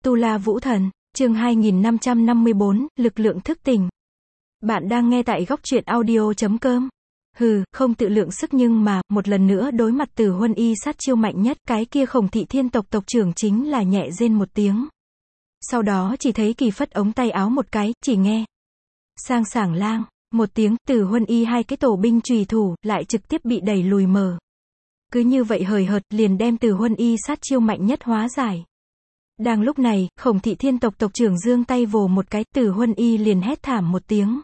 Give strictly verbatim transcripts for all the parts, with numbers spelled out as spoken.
Tu La Vũ Thần, chương hai nghìn năm trăm năm mươi bốn, lực lượng thức tỉnh. Bạn đang nghe tại góc truyện audio chấm com. Hừ, không tự lượng sức nhưng mà, một lần nữa đối mặt Tử Huân Y sát chiêu mạnh nhất, cái kia Khổng Thị Thiên tộc tộc trưởng chính là nhẹ rên một tiếng. Sau đó chỉ thấy kỳ phất ống tay áo một cái, chỉ nghe. Sang sảng lang, một tiếng, Tử Huân Y hai cái tổ binh chùy thủ, lại trực tiếp bị đẩy lùi mờ. Cứ như vậy hời hợt, liền đem Tử Huân Y sát chiêu mạnh nhất hóa giải. Đang lúc này, Khổng Thị Thiên tộc tộc trưởng giương tay vồ một cái, Tử Huân Y liền hét thảm một tiếng.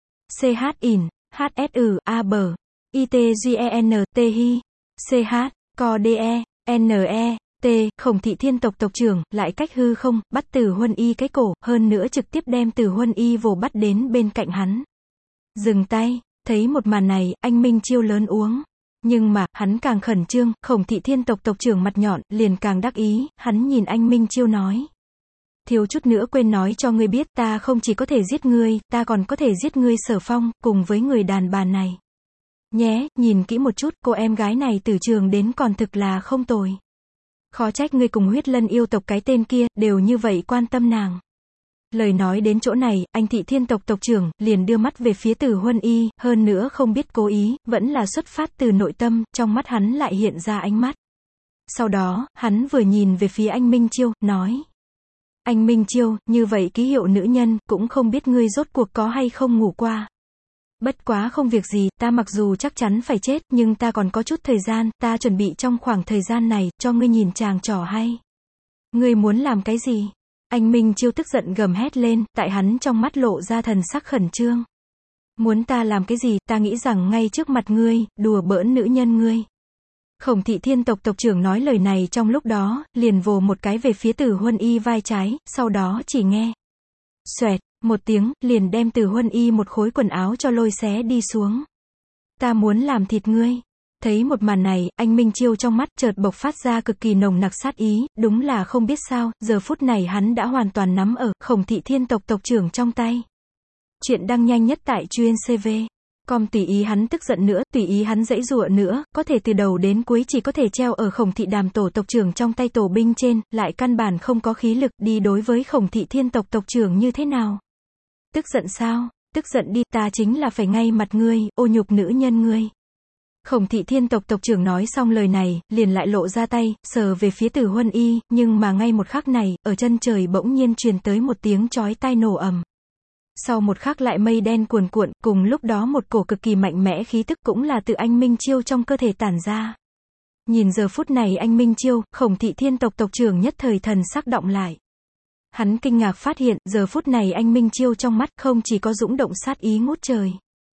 C H in, H S U, A bờ, I T G E N, T hi, C H, Co D E, N E, T, Khổng Thị Thiên tộc tộc trưởng, lại cách hư không, bắt Tử Huân Y cái cổ, hơn nữa trực tiếp đem Tử Huân Y vồ bắt đến bên cạnh hắn. Dừng tay, thấy một màn này, anh Minh Chiêu lớn uống. Nhưng mà, hắn càng khẩn trương, Khổng Thị Thiên tộc tộc trưởng mặt nhọn, liền càng đắc ý, hắn nhìn anh Minh Chiêu nói. Thiếu chút nữa quên nói cho ngươi biết, ta không chỉ có thể giết ngươi, ta còn có thể giết ngươi Sở Phong, cùng với người đàn bà này. Nhé, nhìn kỹ một chút, cô em gái này từ trường đến còn thực là không tồi. Khó trách ngươi cùng Huyết Lân yêu tộc cái tên kia, đều như vậy quan tâm nàng. Lời nói đến chỗ này, anh Thị Thiên tộc tộc trưởng, liền đưa mắt về phía Tử Huân Y, hơn nữa không biết cố ý, vẫn là xuất phát từ nội tâm, trong mắt hắn lại hiện ra ánh mắt. Sau đó, hắn vừa nhìn về phía anh Minh Chiêu, nói. Anh Minh Chiêu, như vậy ký hiệu nữ nhân, cũng không biết ngươi rốt cuộc có hay không ngủ qua. Bất quá không việc gì, ta mặc dù chắc chắn phải chết, nhưng ta còn có chút thời gian, ta chuẩn bị trong khoảng thời gian này, cho ngươi nhìn chàng trò hay. Ngươi muốn làm cái gì? Anh Minh Chiêu tức giận gầm hét lên, tại hắn trong mắt lộ ra thần sắc khẩn trương. Muốn ta làm cái gì, ta nghĩ rằng ngay trước mặt ngươi, đùa bỡn nữ nhân ngươi. Khổng Thị Thiên tộc tộc trưởng nói lời này trong lúc đó, liền vồ một cái về phía Tử Huân Y vai trái, sau đó chỉ nghe. Xoẹt, một tiếng, liền đem Tử Huân Y một khối quần áo cho lôi xé đi xuống. Ta muốn làm thịt ngươi. Thấy một màn này, anh Minh Chiêu trong mắt chợt bộc phát ra cực kỳ nồng nặc sát ý, đúng là không biết sao, giờ phút này hắn đã hoàn toàn nắm ở Khổng Thị Thiên tộc tộc trưởng trong tay. Chuyện đăng nhanh nhất tại chuyên xê vê. Com tùy ý hắn tức giận nữa, tùy ý hắn giãy giụa nữa, có thể từ đầu đến cuối chỉ có thể treo ở Khổng Thị Đàm tổ tộc trưởng trong tay tổ binh trên, lại căn bản không có khí lực đi đối với Khổng Thị Thiên tộc tộc trưởng như thế nào. Tức giận sao? Tức giận đi, ta chính là phải ngay mặt ngươi, ô nhục nữ nhân ngươi. Khổng Thị Thiên tộc tộc trưởng nói xong lời này, liền lại lộ ra tay, sờ về phía Tử Huân Y, nhưng mà ngay một khắc này, ở chân trời bỗng nhiên truyền tới một tiếng chói tai nổ ầm. Sau một khắc lại mây đen cuồn cuộn, cùng lúc đó một cổ cực kỳ mạnh mẽ khí tức cũng là từ anh Minh Chiêu trong cơ thể tản ra. Nhìn giờ phút này anh Minh Chiêu, Khổng Thị Thiên tộc tộc trưởng nhất thời thần sắc động lại. Hắn kinh ngạc phát hiện, giờ phút này anh Minh Chiêu trong mắt không chỉ có dũng động sát ý ngút trời.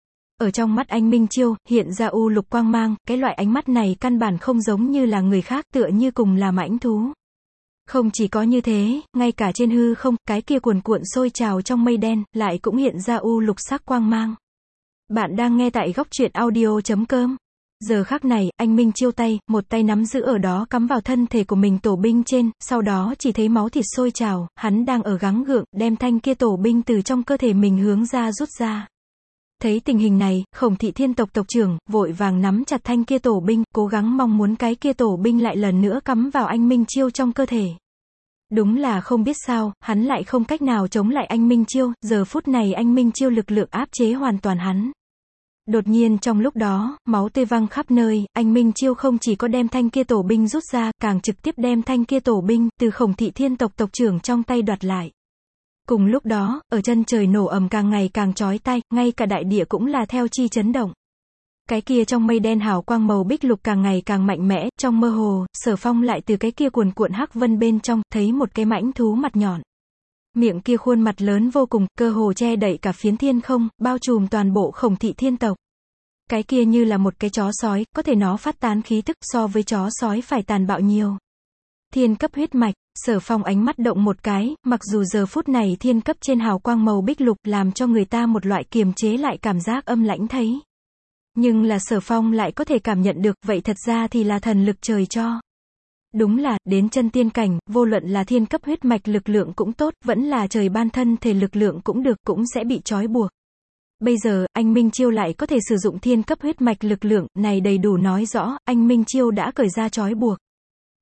Ở trong mắt anh Minh Chiêu, hiện ra u lục quang mang, cái loại ánh mắt này căn bản không giống như là người khác, tựa như cùng là mãnh thú. Không chỉ có như thế, ngay cả trên hư không, cái kia cuồn cuộn sôi trào trong mây đen, lại cũng hiện ra u lục sắc quang mang. Bạn đang nghe tại góc truyện audio chấm com. Giờ khắc này, anh Minh Chiêu tay, một tay nắm giữ ở đó cắm vào thân thể của mình tổ binh trên, sau đó chỉ thấy máu thịt sôi trào, hắn đang ở gắng gượng, đem thanh kia tổ binh từ trong cơ thể mình hướng ra rút ra. Thấy tình hình này, Khổng Thị Thiên tộc tộc trưởng, vội vàng nắm chặt thanh kia tổ binh, cố gắng mong muốn cái kia tổ binh lại lần nữa cắm vào anh Minh Chiêu trong cơ thể. Đúng là không biết sao, hắn lại không cách nào chống lại anh Minh Chiêu, giờ phút này anh Minh Chiêu lực lượng áp chế hoàn toàn hắn. Đột nhiên trong lúc đó, máu tươi văng khắp nơi, anh Minh Chiêu không chỉ có đem thanh kia tổ binh rút ra, càng trực tiếp đem thanh kia tổ binh, từ Khổng Thị Thiên tộc tộc trưởng trong tay đoạt lại. Cùng lúc đó, ở chân trời nổ ầm càng ngày càng chói tai, ngay cả đại địa cũng là theo chi chấn động. Cái kia trong mây đen hào quang màu bích lục càng ngày càng mạnh mẽ, trong mơ hồ, Sở Phong lại từ cái kia cuồn cuộn hắc vân bên trong, thấy một cái mãnh thú mặt nhọn. Miệng kia khuôn mặt lớn vô cùng, cơ hồ che đậy cả phiến thiên không, bao trùm toàn bộ Khổng Thị Thiên tộc. Cái kia như là một cái chó sói, có thể nó phát tán khí tức so với chó sói phải tàn bạo nhiều. Thiên cấp huyết mạch. Sở Phong ánh mắt động một cái, mặc dù giờ phút này thiên cấp trên hào quang màu bích lục làm cho người ta một loại kiềm chế lại cảm giác âm lãnh thấy. Nhưng là Sở Phong lại có thể cảm nhận được, vậy thật ra thì là thần lực trời cho. Đúng là, đến chân tiên cảnh, vô luận là thiên cấp huyết mạch lực lượng cũng tốt, vẫn là trời ban thân thể lực lượng cũng được, cũng sẽ bị trói buộc. Bây giờ, anh Minh Chiêu lại có thể sử dụng thiên cấp huyết mạch lực lượng, này đầy đủ nói rõ, anh Minh Chiêu đã cởi ra trói buộc.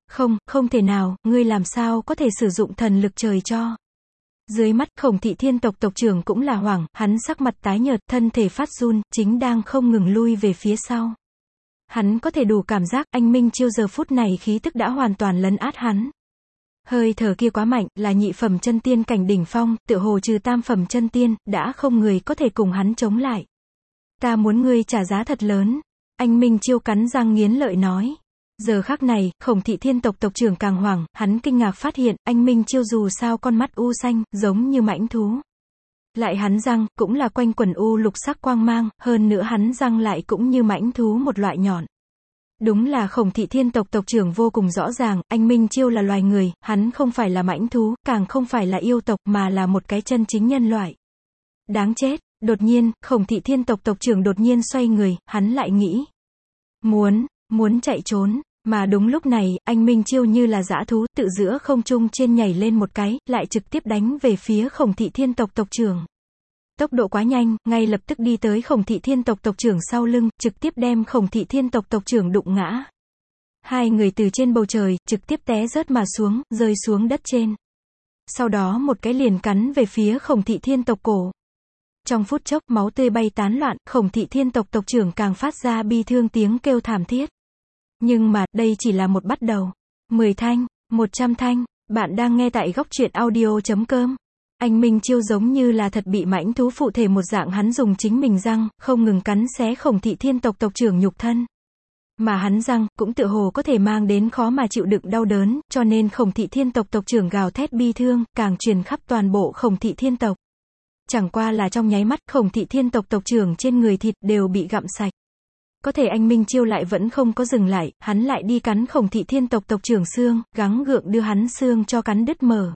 Không, không thể nào, ngươi làm sao có thể sử dụng thần lực trời cho. Dưới mắt Khổng Thị Thiên tộc tộc trưởng cũng là hoảng, hắn sắc mặt tái nhợt, thân thể phát run, chính đang không ngừng lui về phía sau. Hắn có thể đủ cảm giác anh Minh Chiêu giờ phút này khí tức đã hoàn toàn lấn át hắn. Hơi thở kia quá mạnh, là nhị phẩm chân tiên cảnh đỉnh phong, tựa hồ trừ tam phẩm chân tiên, đã không người có thể cùng hắn chống lại. Ta muốn ngươi trả giá thật lớn. Anh Minh Chiêu cắn răng nghiến lợi nói. Giờ khắc này, Khổng Thị Thiên tộc tộc trưởng càng hoảng, hắn kinh ngạc phát hiện, anh Minh Chiêu dù sao con mắt u xanh, giống như mãnh thú. Lại hắn răng, cũng là quanh quần u lục sắc quang mang, hơn nữa hắn răng lại cũng như mãnh thú một loại nhọn. Đúng là Khổng Thị Thiên tộc tộc trưởng vô cùng rõ ràng, anh Minh Chiêu là loài người, hắn không phải là mãnh thú, càng không phải là yêu tộc, mà là một cái chân chính nhân loại. Đáng chết, đột nhiên, Khổng Thị Thiên tộc tộc trưởng đột nhiên xoay người, hắn lại nghĩ. Muốn, muốn chạy trốn, mà đúng lúc này, anh Minh Chiêu như là dã thú, tự giữa không trung trên nhảy lên một cái, lại trực tiếp đánh về phía Khổng Thị Thiên tộc tộc trưởng. Tốc độ quá nhanh, ngay lập tức đi tới Khổng Thị Thiên tộc tộc trưởng sau lưng, trực tiếp đem Khổng Thị Thiên tộc tộc trưởng đụng ngã. Hai người từ trên bầu trời, trực tiếp té rớt mà xuống, rơi xuống đất trên. Sau đó một cái liền cắn về phía Khổng Thị Thiên tộc cổ. Trong phút chốc, máu tươi bay tán loạn, Khổng Thị Thiên tộc tộc trưởng càng phát ra bi thương tiếng kêu thảm thiết. Nhưng mà, đây chỉ là một bắt đầu. mười thanh, một trăm thanh, bạn đang nghe tại góc truyện audio chấm com. Anh Minh Chiêu giống như là thật bị mãnh thú phụ thể một dạng, hắn dùng chính mình răng, không ngừng cắn xé Khổng Thị Thiên tộc tộc trưởng nhục thân. Mà hắn răng, cũng tựa hồ có thể mang đến khó mà chịu đựng đau đớn, cho nên Khổng Thị Thiên tộc tộc trưởng gào thét bi thương, càng truyền khắp toàn bộ Khổng Thị Thiên tộc. Chẳng qua là trong nháy mắt, Khổng Thị Thiên tộc tộc trưởng trên người thịt đều bị gặm sạch. Có thể anh Minh Chiêu lại vẫn không có dừng lại, hắn lại đi cắn Khổng Thị Thiên tộc tộc trưởng xương, gắng gượng đưa hắn xương cho cắn đứt mở.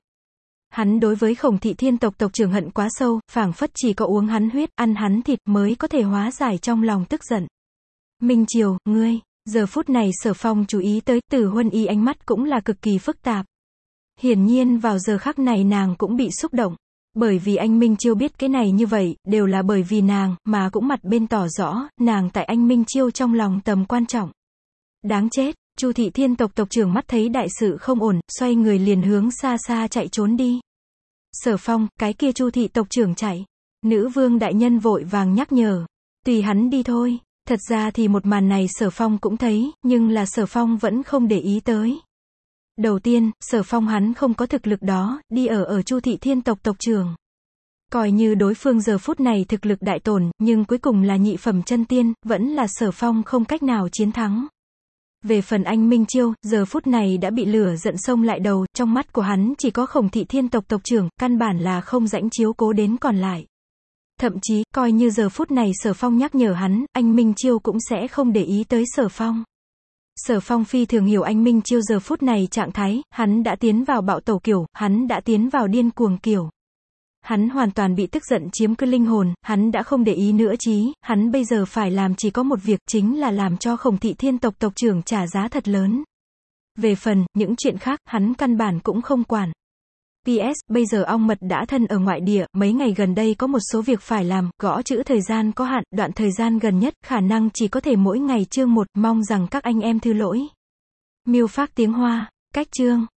Hắn đối với Khổng Thị Thiên tộc tộc trưởng hận quá sâu, phảng phất chỉ có uống hắn huyết, ăn hắn thịt mới có thể hóa giải trong lòng tức giận. Minh Chiêu, ngươi, giờ phút này Sở Phong chú ý tới Từ Huân Y ánh mắt cũng là cực kỳ phức tạp. Hiển nhiên vào giờ khắc này nàng cũng bị xúc động. Bởi vì anh Minh Chiêu biết cái này như vậy, đều là bởi vì nàng, mà cũng mặt bên tỏ rõ, nàng tại anh Minh Chiêu trong lòng tầm quan trọng. Đáng chết, Chu Thị Thiên tộc tộc trưởng mắt thấy đại sự không ổn, xoay người liền hướng xa xa chạy trốn đi. Sở Phong, cái kia Chu Thị tộc trưởng chạy. Nữ vương đại nhân vội vàng nhắc nhở. Tùy hắn đi thôi. Thật ra thì một màn này Sở Phong cũng thấy, nhưng là Sở Phong vẫn không để ý tới. Đầu tiên, Sở Phong hắn không có thực lực đó, đi ở ở Chu Thị Thiên tộc tộc trưởng. Coi như đối phương giờ phút này thực lực đại tổn, nhưng cuối cùng là nhị phẩm chân tiên, vẫn là Sở Phong không cách nào chiến thắng. Về phần anh Minh Chiêu, giờ phút này đã bị lửa giận xông lại đầu, trong mắt của hắn chỉ có Khổng Thị Thiên tộc tộc trưởng, căn bản là không rãnh chiếu cố đến còn lại. Thậm chí, coi như giờ phút này Sở Phong nhắc nhở hắn, anh Minh Chiêu cũng sẽ không để ý tới Sở Phong. Sở Phong phi thường hiểu anh Minh Chiêu giờ phút này trạng thái, hắn đã tiến vào bạo tẩu kiểu, hắn đã tiến vào điên cuồng kiểu. Hắn hoàn toàn bị tức giận chiếm cứ linh hồn, hắn đã không để ý nữa chí, hắn bây giờ phải làm chỉ có một việc, chính là làm cho Khổng Thị Thiên tộc tộc trưởng trả giá thật lớn. Về phần, những chuyện khác, hắn căn bản cũng không quản. pê ét, bây giờ ong mật đã thân ở ngoại địa, mấy ngày gần đây có một số việc phải làm, gõ chữ thời gian có hạn, đoạn thời gian gần nhất, khả năng chỉ có thể mỗi ngày chương một, mong rằng các anh em thứ lỗi. Miêu Phác Tiếng Hoa, cách chương.